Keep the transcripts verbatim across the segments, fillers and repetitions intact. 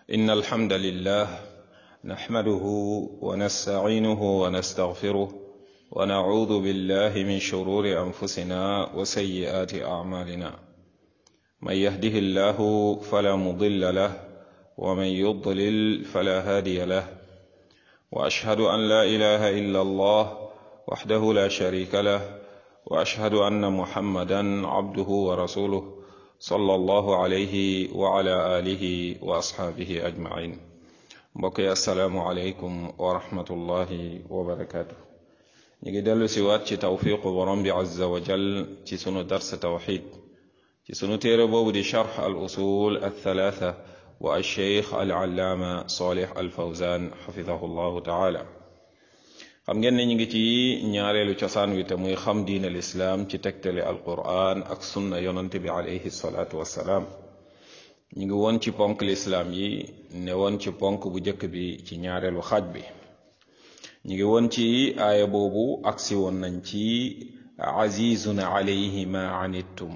إن الحمد لله نحمده ونستعينه ونستغفره ونعوذ بالله من شرور أنفسنا وسيئات أعمالنا من يهده الله فلا مضل له ومن يضلل فلا هادي له وأشهد أن لا إله إلا الله وحده لا شريك له وأشهد أن محمدا عبده ورسوله صلى الله عليه وعلى آله وأصحابه أجمعين بقي السلام عليكم ورحمة الله وبركاته نيجي دلو سوات توفيق ورب عز وجل تسنو درس توحيد تسنو تيربو دي شرح الأصول الثلاثة والشيخ العلامة صالح الفوزان حفظه الله تعالى xam ngeen ne ñu ngi ci ñaareelu cosaan wi te muy xam diin al islam ci tegtale alquran ak sunna yonante bi alayhi salaatu wassalaam ñu ngi woon ci ponk lislaam yi ne woon ci ponk bu njëkk bi ci ñaareelu xaaj bi ñu ngi woon ci aaya boobu agsi woon nañ ci azizun alayhi ma anittum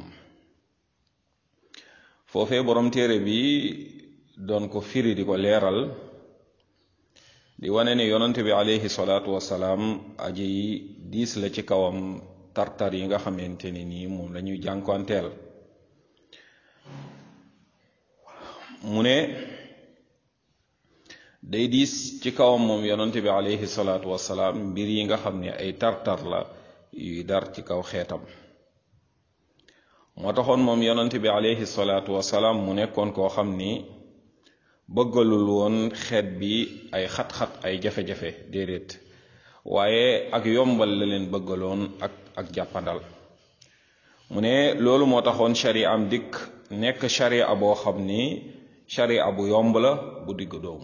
foofee borom téere bi doon ko firi di ko leeral di wane ne yonante bi alayhi salaatu wasalaam aji diis la ci kawam tartar yi nga xamante ni nii moom la ñuy jànkuwanteel mu ne day diis ci kawam moom yonante bi alayhi salaatu wasalaam mbir yi nga xam ne ay tartar la yuy dar ci kaw xeetam moo taxoon moom yonante bi alayhi salaatu wasalaam mu nekkoon koo xam ni bëggalul woon xeet bi ay xat-xat ay jafe-jafe déedéet waaye ak yombal la leen bëggaloon ak ak jàppandal mu ne loolu moo taxoon sharia am dikk nekk sharia boo xam ni sharia bu yomb la bu digg doomu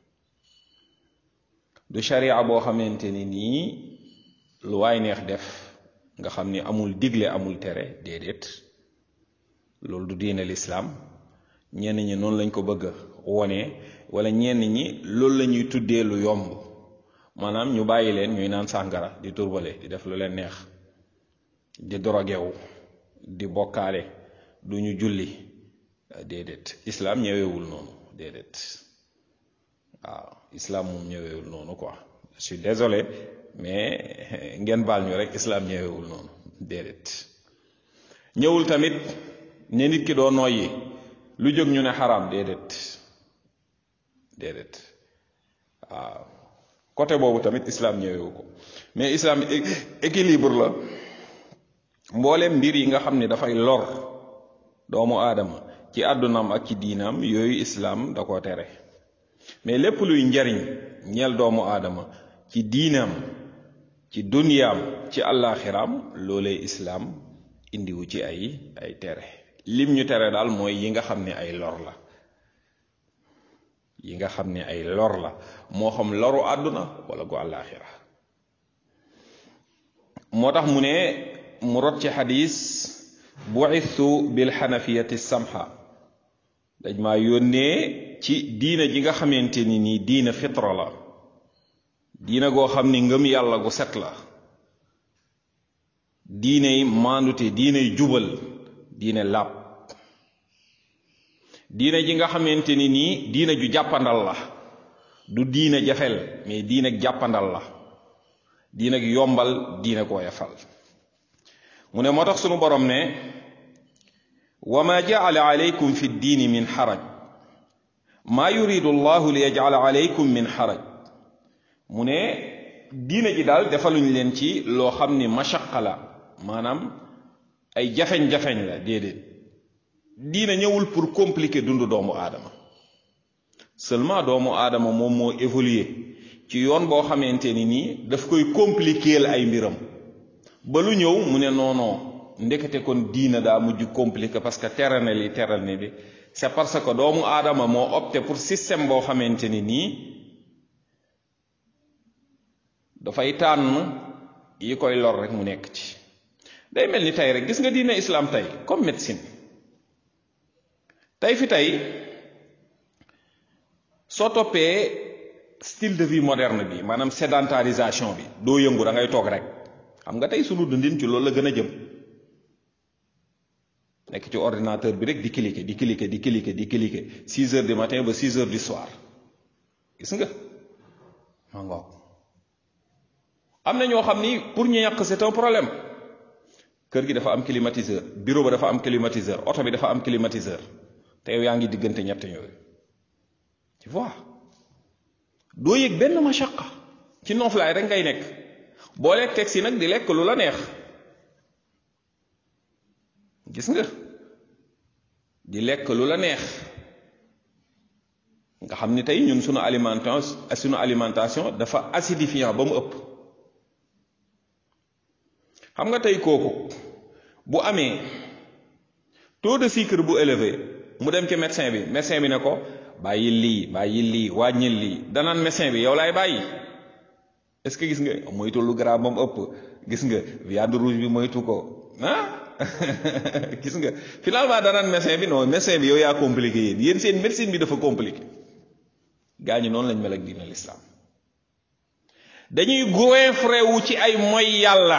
du sharia boo xamante ni nii lu waay neex def nga xam ni amul digle amul tere déedéet loolu du diine lislaam ñenn ñi noonu lañ ko bëgg wone wala ñenn ñi loolu la ñuy tuddee lu yomb maanaam ñu bàyyi leen ñuy naan sàngara di turbale di def lu leen neex di dorogewu di bokkaale du ñu julli déedéet islam ñëwewul noonu déedéet waaw islam moom ñëwewul noonu quoi je suis désolé mais ngeen baal ñu rek islam ñëwewul noonu déedéet ñëwul tamit ne nit ki doo noyyi lu jóg ñu ne xaraam déedéet déedéet waaw côté boobu tamit islam ñëwewu ko mais islam équilibre la mboolem mbir yi nga xam ne dafay lor doomu aadama ci àddunaam ak ci diinaam yooyu islam da koo tere mais lépp luy njariñ ñeel doomu aadama ci diinaam ci duniyaam ci àllaaxiraam loolee islam indiwu ci ay ay tere lim ñu tere daal mooy yi nga xam ne ay lor la yi nga xam ne ay lor la moo xam loru àdduna wala gu àllaaxira moo tax mu ne mu rot ci xadis bu'ithu bil xanafiyati samha dañ maa yónnee ci diina ji nga xamante ni nii diina fitra la diina goo xam ni ngëm yàlla gu set la diiney maandute diiney jubal diine làpp diine ji nga xamante ni nii diine ju jàppandal la du diine jafel mais diine jàppandal la diine yombal diine koo yafal mu ne moo tax sunu borom ne wa ma jaala alaykum fi ddiini min xaraj maa yuridu allahu li yajala alaykum min xaraj mu ne diine ji daal defaluñ leen ci loo xam ni mashaqa la maanaam ay jafeñ-jafeñ la déedéet diina ñëwul pour compliquer dundu doomu aadama seulement doomu aadama moom moo évoluer ci yoon boo xamante ni nii daf koy compliquer ay mbiram ba lu ñëw mu ne noonoo ndekete kon diina daa mujj compliquer parce que tere na li tere na li c'est parce que doomu aadama moo opté pour système boo xamante ni nii dafay tànn yi koy lor rek mu nekk ci day mel ni tey rek gis nga diine islam tey comme médecine tey fi tey soo toppee style de vie moderne bi maanaam sédentarisation bi doo yëngu da ngay toog rek xam nga tey sunu dundin ci loolu la gën a jëm nekk ci ordinateur bi rek di cliquer di cliquer di cliquer di cliquer six heures du matin ba six heures du soir gis nga ma ngoog am na ñoo xam ni pour ñu ñàkk c'est un problème kër gi dafa am climatiseur bureau ba dafa am climatiseur oto bi dafa am climatiseur te yow yaa ngi diggante ñett yooyu tu vois doo yëg benn machaqa ci noflaay rek ngay nekk boo lekk teg si nag di lekk lu la neex gis nga di lekk lu la neex nga xam ni tey ñun sunu alimentation sunu alimentation dafa acidifiant ba mu ëpp xam nga tey kooku bu amee taux de sucre bu élevé mu dem ci médecin bi médecin bi ne ko bàyyi lii bàyyi lii wàññil lii danaan médecin bi yow laay bàyyi est-ce que gis nga moytu lu gras ba mu ëpp gis nga viande rouge bi moytu ko ah gis nga finalement danaan médecin bi non médecin bi yow yaa compliqué yéen yéen seen médecine bi dafa compliqué gaa ñi noonu lañ mel ak diina l'islam dañuy goinfré wu ci ay moy yàlla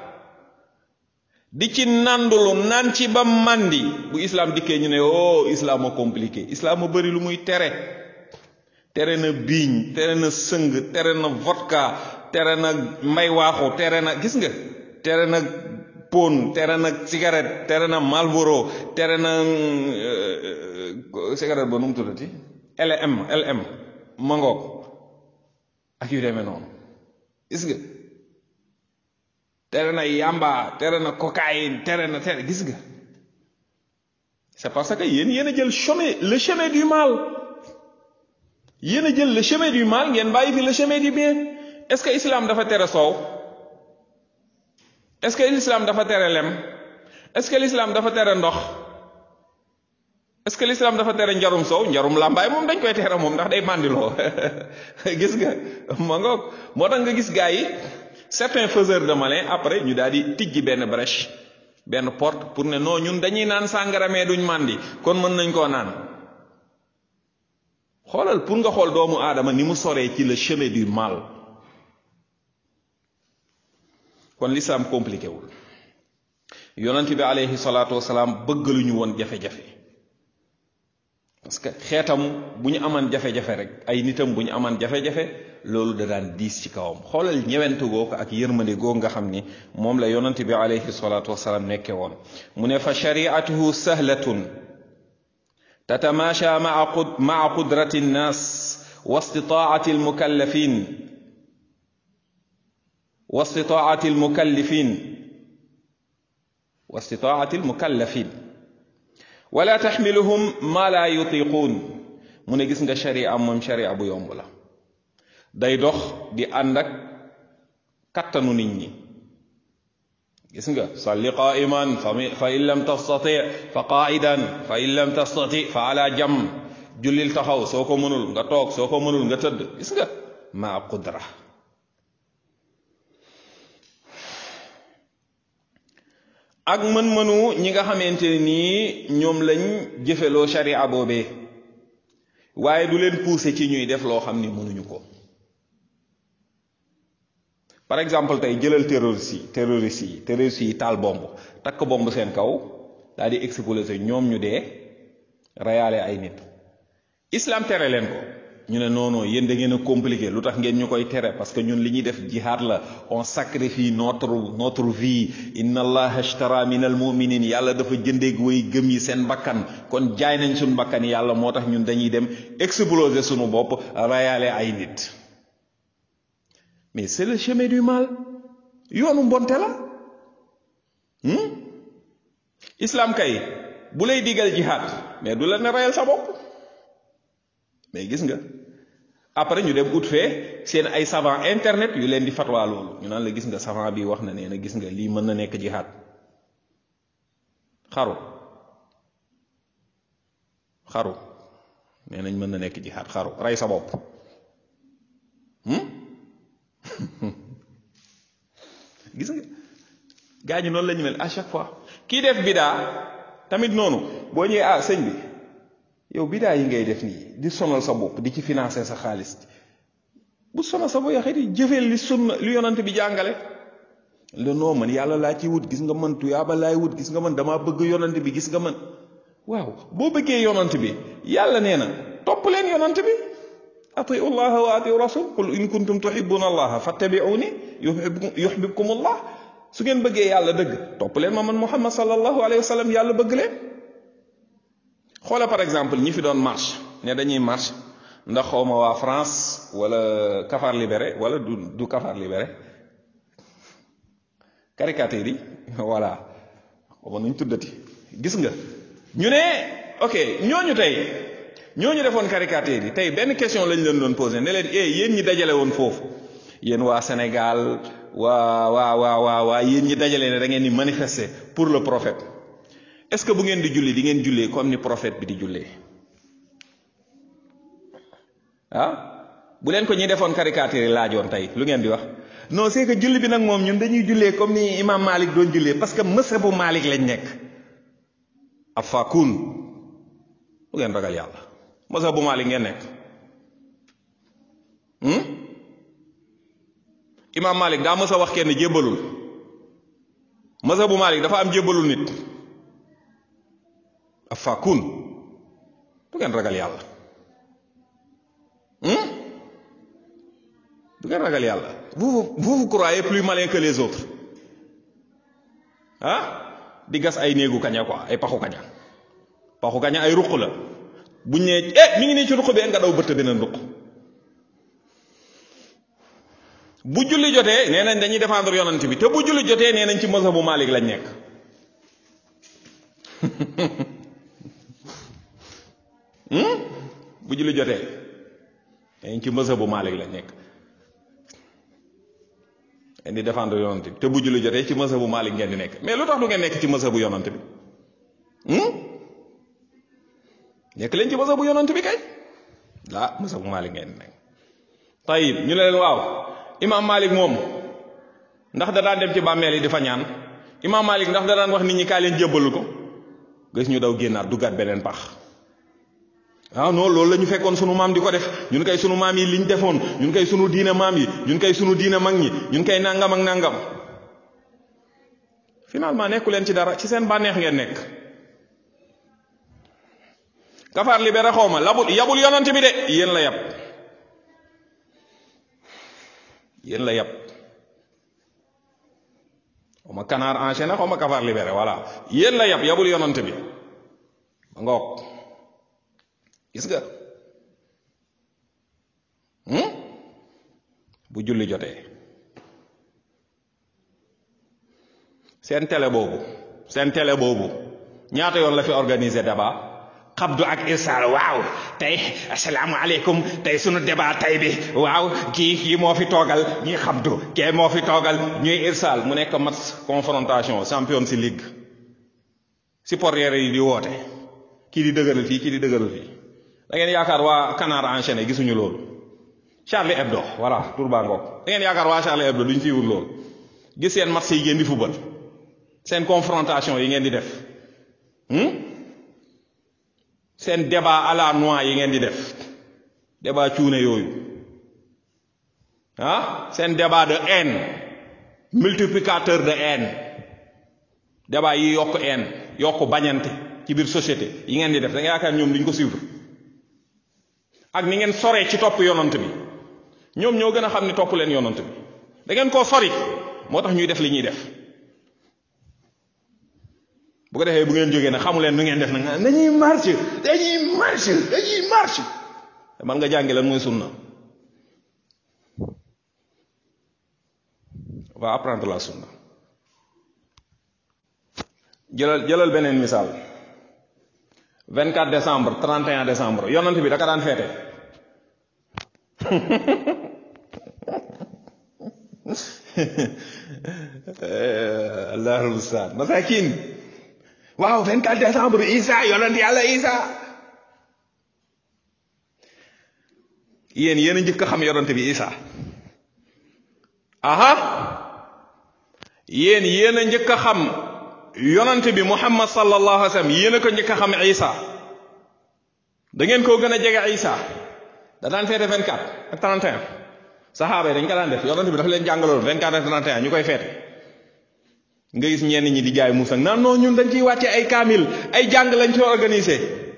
di ci nandulu nan ci ba mandi bu islam dikkee ñu ne oh islam a compliqué islam a bëri lu muy tere tere na biiñ tere na sëng tere na vodka tere na mbay waaxu tere na gis nga tere na pon tere na cigarette tere na Marlboro tere na cigarette ba nu mu tuddati L M L M mangoog ak yu demee noonu gis nga tere na yamba tere na cocaïne tere na tere gis nga c'est parce que yéen yéen a jël chemin le chemin du mal yéen a jël le chemin du mal ngeen bàyyi fi le chemin du bien est-ce que islam dafa tere soow est-ce que l'islam dafa tere lem est-ce que l'islam dafa tere ndox est-ce que l'islam dafa tere njarum soow njarum làmbaay moom dañ koy tere moom ndax day mandiloo gis nga ma ngoog moo tax nga gis gars yi certains faiseurs de malin après ñu daal di tijji benn brèche benn porte pour ne non ñun dañuy naan sàngara mais duñ màndi kon mën nañ koo naan xoolal pour nga xool doomu aadama ni mu soree ci le chemin du mal kon l'islam compliqué wul yonent bi alayhi salaatu wasalaam bëggaluñu woon jafe-jafe parce que xeetam bu ñu amaan jafe-jafe rek ay nitam bu ñu amaan jafe-jafe loolu da daan diis ci kawam xoolal ñewentu googu ak yërmande googu nga xam ni moom la yonent bi alayhi salaatu wasalaam nekke woon mu ne fa shari'atuhu sahlatun tatamaasha maa qud maa qudrati nnaas wa istitaa'ati almukallafin wa istitaa'ati almukallafin wa istitaa'ati almukallafin wala taxmiluhum ma la yutiquun mu ne gis nga sharia moom sharia bu yomb la day dox di ànd ak kattanu nit ñi gis nga salli qaa'iman fa in lam tastati fa qaa'idan fa in lam tastati fa ala jam jullil taxaw soo ko mënul nga toog soo ko mënul nga tëdd gis nga maa qudra ak mën-mënu ñi nga xamante nii ñoom lañ jëfeloo sharia boobee waaye du leen pousser ci ñuy def loo xam ni mënuñu ko par exemple tey jëlal terroriste yi terroriste yi terroriste yi taal bomb takk bomb seen kaw daal di exploser ñoom ñu dee reyaale ay nit islam tere leen ko ñu ne non non yéen da ngeen a compliqué lu tax ngeen ñu koy tere parce que ñun li ñuy def jihad la on sacrifie notre notre vie inna allaha ashtara min al muminin yàlla dafa jëndeeg way gëm yi seen bakkan kon jaay nañ suñu bakkan yàlla moo tax ñun dañuy dem exploser suñu bopp reyaale ay nit mais c'est le chemin du mal yoonu mbonte la islam kay bu lay digal jihad mais du la ne reyal sa bopp mais gis nga après ñu dem ut fee seen ay savant internet yu leen di fatwa loolu ñu naan la gis nga savant bi wax na nee na gis nga lii mën na nekk jihad xaru xaru nee nañ mën na nekk jihad xaru rey sa bopp gis nga gaa ñi noonu la ñu mel à chaque fois kii def bidaa tamit noonu boo ñëwee ah sëñ bi yow bidaa yi ngay def nii di sonal sa bopp di ci financer sa xaalis bu sonal sa bopp yaxit yi jëfeel li sunna li yonante bi jàngale le non man yàlla laa ci wut gis nga man tuyaaba laay wut gis nga man damaa bëgg yonant bi gis nga man waaw boo bëggee yonant bi yàlla nee na topp leen yonant bi atiu llaha wa atiu rasul qul in kuntum tuhibbuna allaha fattabi'uni yuhibbukum allah su ngeen bëggee yàlla dëgg topp leen ma man muhammad sallallahu alayhi wa sallam yàlla bëgg leen. xoola par exemple ñi fi doon marche ne dañuy marche ndax xawma waa France wala Cafard Libéré wala du du Cafard Libéré caricature yi voilà xawma nuñ tuddati gis nga ñu ne ok ñooñu tey ñooñu defoon caricature yi tey benn question lañ leen doon posé ne leen eh yéen ñi dajale woon foofu yéen waa Sénégal waa waa waa waa waa yéen ñi dajale ne da ngeen di manifester pour le prophète est-ce que bu ngeen di julli di ngeen jullee comme ni prophète bi di jullee ah bu leen ko ñi defoon caricature yi laajoon tey lu ngeen di wax non c'est que julli bi nag moom ñun dañuy jullee comme ni imam Malik doon jullee parce que mazhabu Malik lañ nekk afakun lu ngeen ragal yàlla mazhabu Malik ngeen nekk imam Malik daa mës a wax kenn jébbalul mazhabu Malik dafa am jébbalul nit afakun du ngeen ragal yàlla du ngeen ragal yàlla vous vous vous croyez plus malin que les autres ah di gas ay néegu kaña quoi ay paxu kaña paxu kaña ay ruq la buñ ne eh mi ngi nii ci ruq bi nga daw bëtt beneen ruq bu julli jotee nee nañ dañuy défendre yonent bi te bu julli jotee nee nañ ci mazhabu Malik lañ nekk bu julli jotee nee nañ ci mazhabu Malik lañ nekk ngeen di défendre yonent bi te bu julli jotee ci mazhabu Malik ngeen di nekk mais lu tax du ngeen nekk ci mazhabu yonent bi nekk leen ci mazhabu yonent bi kay laa mazhabu Malik ngeen di nekk. tayib ñu ne leen waaw imam Malik moom ndax da daan dem ci bàmmeel yi di fa ñaan imam Malik ndax da daan wax nit ñi kaay leen jébbalu ko gis ñu daw génnaat duggaat beneen pax. ah non loolu la ñu fekkoon sunu maam di ko def ñun kay sunu maam yi liñ defoon ñun kay sunu diine maam yi ñun kay sunu diine mag ñi ñun kay nangam ak nangam finalement nekku leen ci dara ci seen bànneex ngeen nekk. Cafard Libéré xaw ma labul yabul yonant bi de yéen la yab yéen la yab xaw ma Canard enchaîné xaw ma Cafard Libéré voilà yéen la yab yabul yonant bi ba ngoog gis nga bu julli jotee seen télé boobu seen télé boobu ñaata yoon la fi organiser débat xabdu ak irsaal waaw tey asalaamaaleykum tey sunu débat tey bi waaw kii kii moo fi toogal ñuy xabdu kii moo fi toogal ñuy irsaal mu nekk match confrontation Champions League supporters yi di woote kii di dëgëral fii kii di dëgëral fii da ngeen yaakaar waa Canard enchaîné gisuñu loolu Charlie Hebdo voilà tur baa ngoog da ngeen yaakaar waa Charlie Hebdo duñ fi wut loolu gis seen match yi ngeen di football seen confrontation yi ngeen di def seen débat à la noix yi ngeen di def débat cuune yooyu ah seen débat de haine multiplicateur de haine débat yi yokk haine yokk bañante ci biir société yi ngeen di def da nga yaakaar ñoom duñ ko suivre ak ni ngeen soree ci topp yonant bi ñoom ñoo gën a xam ni topp leen yonant bi da ngeen koo sori moo tax ñuy def li ñuy def bu ko defee bu ngeen jógee nag xamu leen nu ngeen def nag dañuy marche dañuy marche dañuy marche man nga jàngi lan mooy sunna va apprendre la sunna jëlal jëlal beneen misaal vingt-quatre décembre trente et un décembre yonant bi da ka daan feete allahul ustaad masakin waaw vingt-quatre décembre Isa yonant yàlla Isa yéen yéen a njëkk a xam yonant bi Isa aha yéen yéen a njëkk a xam yonant bi Muhammad sallallahu alayhi wa sallam yéen a ko njëkk a xam Isa da ngeen koo gën a jege Isa da daan feete vingt-quatre ak trente et un saxaaba yi dañ ko daan def yonant bi dafa leen jàngaloon vingt-quatre ak trente et un ñu koy feete nga gis ñenn ñi di jaay muus ak naan non ñun dañ ciy wàcce ay kaamil ay jàng lañ ci organisé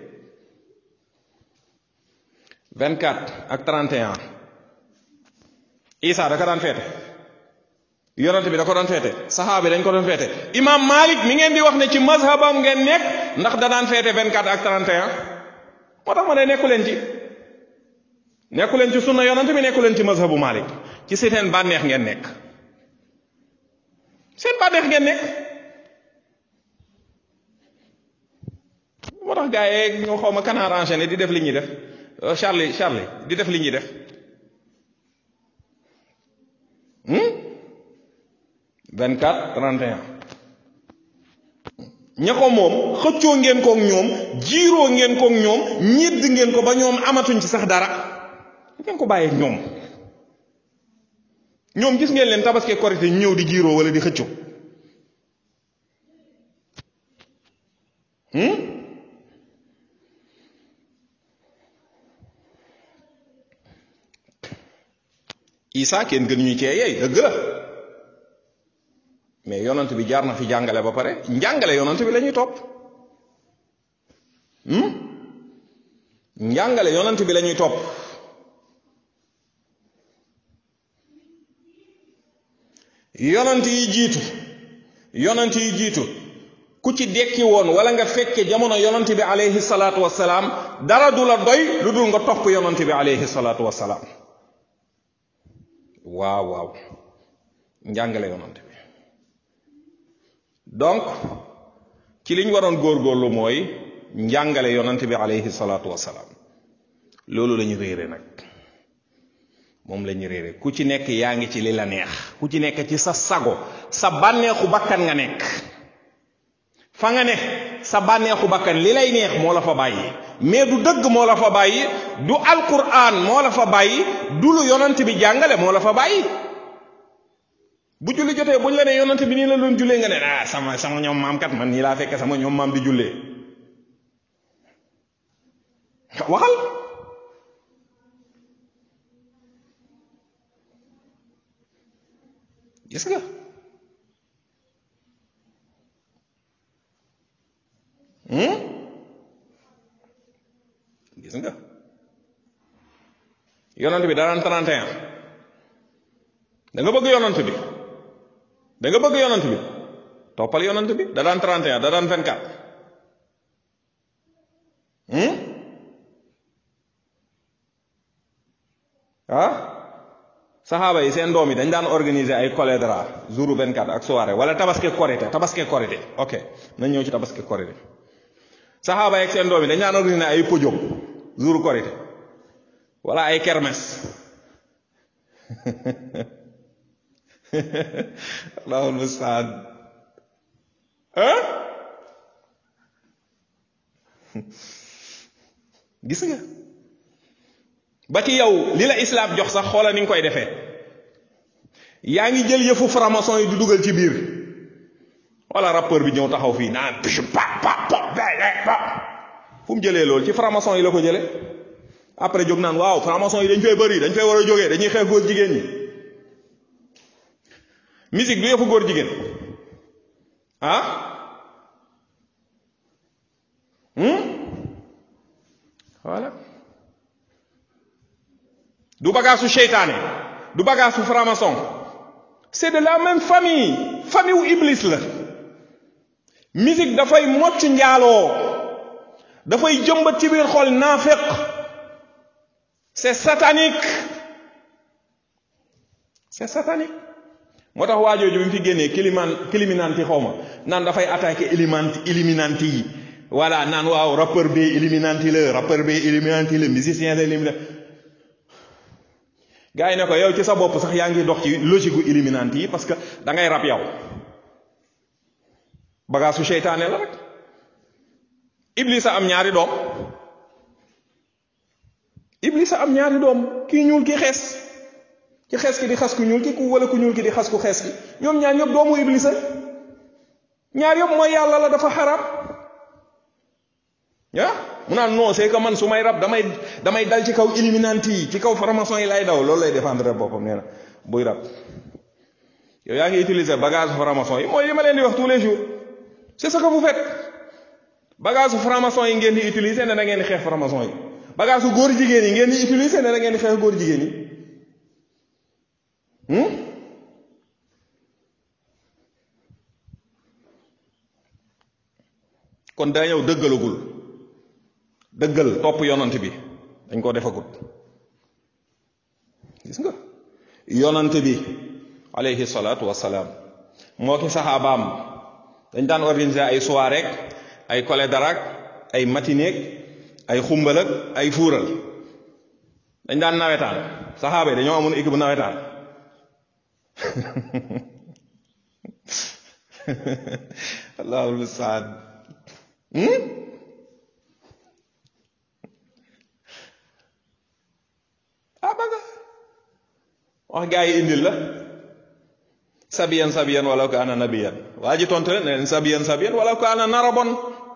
vingt-quatre ak trente et un Isa da ko daan feete yonent bi da ko doon feete saxaaba dañ ko doon feete imam Malik mi ngeen di wax ne ci mazhabam ngeen nekk ndax da daan feete vingt-quatre ak trente et un moo tax ma ne nekku leen ci nekku leen ci sunna yonent bi nekku leen ci mazhabu Malik ci seen bànneex ngeen nekk seen bànneex ngeen nekk moo tax gars yi ñoo xaw ma canard enchaîné di def li ñuy def Charlie Charlie di def li ñuy def vingt-quatre trente et un ña ko moom xëccoo ngeen kook ñoom jiiroo ngeen kook ñoom ñedd ngeen ko ba ñoom amatuñ ci sax dara ngeen ko bàyyee ñoom ñoom gis ngeen leen tabaski korité ñu ñëw di jiiroo wala di xëccoo Isa kenn gën ñu cee yey dëgg la mais yonent bi jaar na fi jàngale ba pare njàngale yonent bi la ñuy topp njàngale yonent bi la ñuy topp yonent yi jiitu yonent yi jiitu ku ci dekki woon wala nga fekke jamono yonent bi alayhi salaatu wassalaam dara du la doy lu dul nga topp yonent bi alayhi salaatu wassalaam waaw waaw njàngale yonent bi donc ci liñ waroon góorgóorlu mooy njàngale yonent bi alayhi salaatu wassalaam loolu la ñu réere nag moom la ñu réere ku ci nekk yaa ngi ci li la neex ku ci nekk ci sa sago sa bànneexu bakkan nga nekk fa nga ne sa bànneexu bakkan li lay neex moo la fa bàyyi mais du dëgg moo la fa bàyyi du alquran moo la fa bàyyi du lu yonent bi jàngale moo la fa bàyyi bu julli jotee buñ la ne yonent bi nii la doon jullee nga ne ah sama sama ñoom maam kat man nii laa fekke sama ñoom maam di jullee waxal gis nga gis nga yonent bi danaan trente et un da nga bëgg yonent bi da nga bëgg yonent bi toppal yonent bi da daan trente et un da daan vingt-quatre ah saxaaba yi seen doom yi dañ daan organiser ay cholédra jour vingt-quatre ak soirée wala tabaski korité tabaski korité ok nañ ñëw ci tabaski korité saxaaba yi ak seen doom yi dañ daan organiser ay podium jour korité wala ay kermesse allahul mustaan ah gis nga ba ci yow li la islam jox sax xoola ni nga koy defee yaa ngi jël yëfu franc-maçon yi di dugal ci biir wala rappeur bi ñëw taxaw fii naan pa pa pa fu mu jëlee loolu ci franc-maçon yi la ko jëlee après jóg naan waaw franc-maçon yi dañ fay bëri dañ fay war a jógee dañuy xeex góor jigéen ñi musique du yëfu góor jigéen ah voilà du bagaasu seytaane du bagaasu franc-maçon c'est de la même famille famille wu iblis la musique dafay mocc njaaloo dafay jëmbat ci biir xol naafeq c'est satanique c'est satanique moo tax waajooju bi mu fi génnee kiliman kiliminanti xaw ma naan dafay attaquer élimanti illuminati yi voilà naan waaw rappeur bi illuminati la rappeur bi illuminati la musicien la illuminati gars yi ne ko yow ci sa bopp sax yaa ngi dox ci logique gu illuminati yi parce que da ngay rab yow bagaasu seytaane la rek iblis a am ñaari doom iblis a am ñaari doom kii ñuul ki xees ki xees ki di xas ku ñuul ki ku wala ku ñuul ki di xas ku xees ki ñoom ñaar ñëpp doomu iblis la ñaar yëpp mooy yàlla la dafa xaraam ah mu naan non c'est que man su may rab damay damay dal ci kaw illuminati yi ci kaw franc-maçon yi lay daw loolu lay défendre boppam nee na buy rab yow yaa ngi utiliser bagage franc-maçon yi mooy li ma leen di wax tous les jours c'est ce que vous faites bagage franc-maçon yi ngeen di utiliser ne da ngeen di xeex franc-maçon yi bagage góor jigéen yi ngeen di utiliser ne da ngeen di xeex góor jigéen yi kon daa ñëw dëggalagul dëggal topp yonant bi dañ ko defagut gis nga yonant bi alayhi salaatu wassalaam moo ki saxaabaam dañ daan organiser ay soirée ay collet darak ay matinée ay xumbalak ay fuural dañ daan nawetaan saxaaba yi dañoo amoon équipe bu nawetaan allahul musta'an ah ba nga wax gaa yi indil la sabiyan sabiyan wala ko ana nabiyan waa ji tontu leen ne leen sabiyan sabiyan wala ko ana narabon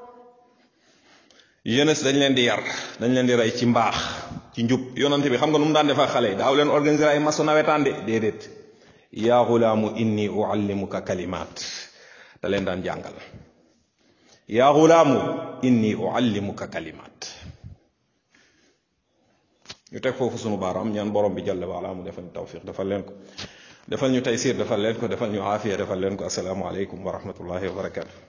jeunesse dañ leen di yar dañ leen di rey ci mbaax ci njub yonante bi xam nga nu mu daan defa xale daaw leen organiser ay maso nawetaan de déedéet yaa xulaamu inni uallimuka kalimaat da leen daan jàngal yaa xulaamu inni uallimuka kalimaat ñu teg foofu sunu baaraam ñaan borom bi jalla wa ala mu defal ñu tawfiq defal leen ko defal ñu taysir defal leen ko defal ñu aafiya defal leen ko assalaamu aleykum wa rahmatullahi wa barakatuh